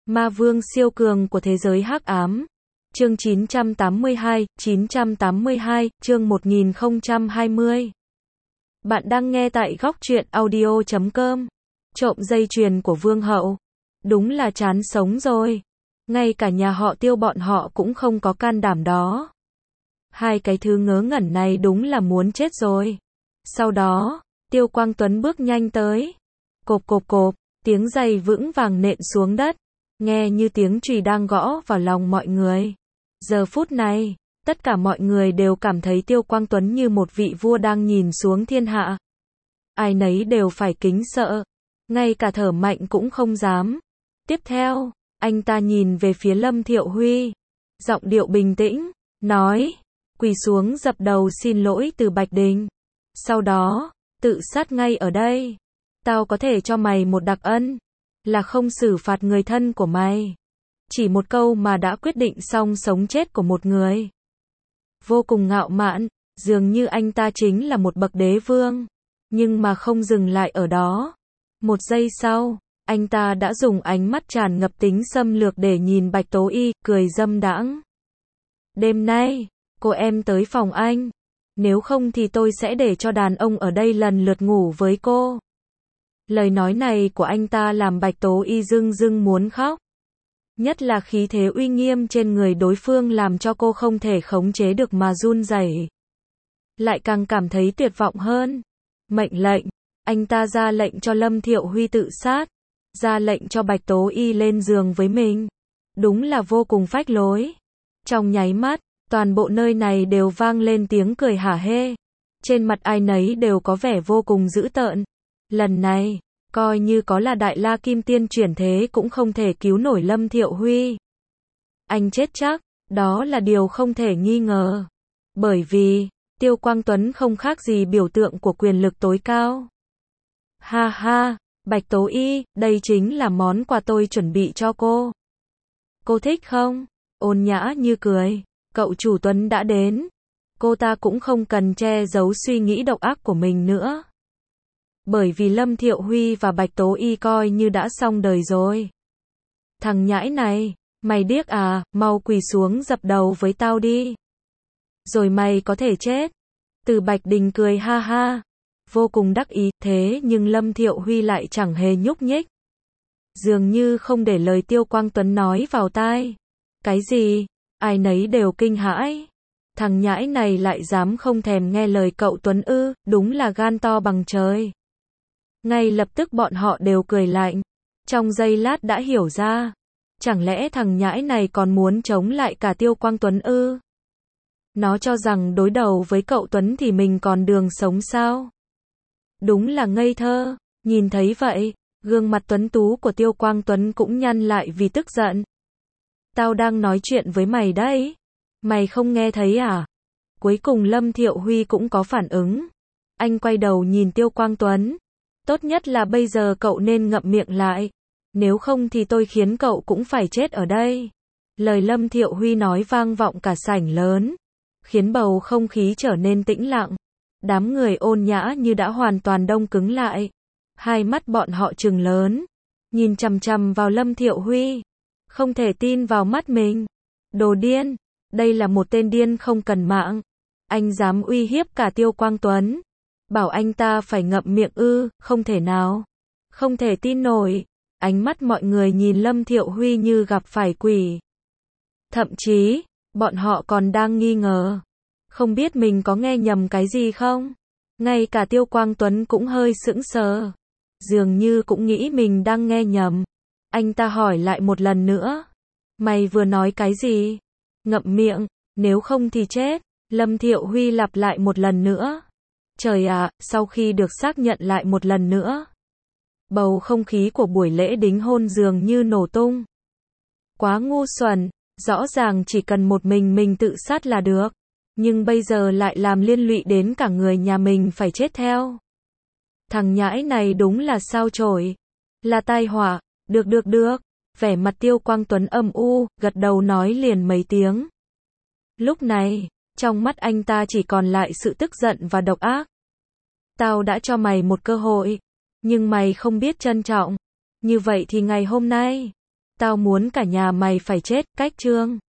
Ma vương siêu cường của thế giới hắc ám. Chương 982, chương 1020. Bạn đang nghe tại góc truyện audio.com. Trộm dây chuyền của vương hậu. Đúng là chán sống rồi. Ngay cả nhà họ Tiêu bọn họ cũng không có can đảm đó. Hai cái thứ ngớ ngẩn này đúng là muốn chết rồi. Sau đó, Tiêu Quang Tuấn bước nhanh tới. Cộp cộp cộp, tiếng giày vững vàng nện xuống đất. Nghe như tiếng chùy đang gõ vào lòng mọi người. Giờ phút này, tất cả mọi người đều cảm thấy Tiêu Quang Tuấn như một vị vua đang nhìn xuống thiên hạ. Ai nấy đều phải kính sợ. Ngay cả thở mạnh cũng không dám. Tiếp theo, anh ta nhìn về phía Lâm Thiệu Huy. Giọng điệu bình tĩnh, nói, quỳ xuống dập đầu xin lỗi từ Bạch Đình. Sau đó, tự sát ngay ở đây. Tao có thể cho mày một đặc ân, là không xử phạt người thân của mày. Chỉ một câu mà đã quyết định xong sống chết của một người. Vô cùng ngạo mạn, dường như anh ta chính là một bậc đế vương. Nhưng mà không dừng lại ở đó. Một giây sau, anh ta đã dùng ánh mắt tràn ngập tính xâm lược để nhìn Bạch Tố Y, cười dâm đãng. Đêm nay, cô em tới phòng anh. Nếu không thì tôi sẽ để cho đàn ông ở đây lần lượt ngủ với cô. Lời nói này của anh ta làm Bạch Tố Y rưng rưng muốn khóc. Nhất là khí thế uy nghiêm trên người đối phương làm cho cô không thể khống chế được mà run rẩy. Lại càng cảm thấy tuyệt vọng hơn. Mệnh lệnh, anh ta ra lệnh cho Lâm Thiệu Huy tự sát, ra lệnh cho Bạch Tố Y lên giường với mình. Đúng là vô cùng phách lối. Trong nháy mắt, toàn bộ nơi này đều vang lên tiếng cười hả hê. Trên mặt ai nấy đều có vẻ vô cùng dữ tợn. Lần này, coi như có là Đại La Kim Tiên chuyển thế cũng không thể cứu nổi Lâm Thiệu Huy. Anh chết chắc, đó là điều không thể nghi ngờ. Bởi vì, Tiêu Quang Tuấn không khác gì biểu tượng của quyền lực tối cao. Ha ha, Bạch Tố Y, đây chính là món quà tôi chuẩn bị cho cô. Cô thích không? Ôn nhã như cười, cậu chủ Tuấn đã đến. Cô ta cũng không cần che giấu suy nghĩ độc ác của mình nữa. Bởi vì Lâm Thiệu Huy và Bạch Tố Y coi như đã xong đời rồi. Thằng nhãi này, mày điếc à, mau quỳ xuống dập đầu với tao đi. Rồi mày có thể chết. Từ Bạch Đình cười ha ha, vô cùng đắc ý, thế nhưng Lâm Thiệu Huy lại chẳng hề nhúc nhích. Dường như không để lời Tiêu Quang Tuấn nói vào tai. Cái gì? Ai nấy đều kinh hãi. Thằng nhãi này lại dám không thèm nghe lời cậu Tuấn ư, đúng là gan to bằng trời. Ngay lập tức bọn họ đều cười lạnh. Trong giây lát đã hiểu ra. Chẳng lẽ thằng nhãi này còn muốn chống lại cả Tiêu Quang Tuấn ư? Nó cho rằng đối đầu với cậu Tuấn thì mình còn đường sống sao? Đúng là ngây thơ. Nhìn thấy vậy, gương mặt tuấn tú của Tiêu Quang Tuấn cũng nhăn lại vì tức giận. Tao đang nói chuyện với mày đấy. Mày không nghe thấy à? Cuối cùng Lâm Thiệu Huy cũng có phản ứng. Anh quay đầu nhìn Tiêu Quang Tuấn. Tốt nhất là bây giờ cậu nên ngậm miệng lại. Nếu không thì tôi khiến cậu cũng phải chết ở đây. Lời Lâm Thiệu Huy nói vang vọng cả sảnh lớn, khiến bầu không khí trở nên tĩnh lặng. Đám người ôn nhã như đã hoàn toàn đông cứng lại. Hai mắt bọn họ trừng lớn, nhìn chằm chằm vào Lâm Thiệu Huy. Không thể tin vào mắt mình. Đồ điên, đây là một tên điên không cần mạng. Anh dám uy hiếp cả Tiêu Quang Tuấn. Bảo anh ta phải ngậm miệng ư, không thể nào. Không thể tin nổi. Ánh mắt mọi người nhìn Lâm Thiệu Huy như gặp phải quỷ. Thậm chí, bọn họ còn đang nghi ngờ. Không biết mình có nghe nhầm cái gì không? Ngay cả Tiêu Quang Tuấn cũng hơi sững sờ. Dường như cũng nghĩ mình đang nghe nhầm. Anh ta hỏi lại một lần nữa. Mày vừa nói cái gì? Ngậm miệng, nếu không thì chết. Lâm Thiệu Huy lặp lại một lần nữa. Trời ạ, sau khi được xác nhận lại một lần nữa. Bầu không khí của buổi lễ đính hôn dường như nổ tung. Quá ngu xuẩn, rõ ràng chỉ cần một mình tự sát là được. Nhưng bây giờ lại làm liên lụy đến cả người nhà mình phải chết theo. Thằng nhãi này đúng là sao chổi. Là tai họa, được. Vẻ mặt Tiêu Quang Tuấn âm u, gật đầu nói liền mấy tiếng. Lúc này, trong mắt anh ta chỉ còn lại sự tức giận và độc ác. Tao đã cho mày một cơ hội, nhưng mày không biết trân trọng. Như vậy thì ngày hôm nay, tao muốn cả nhà mày phải chết, cách chương.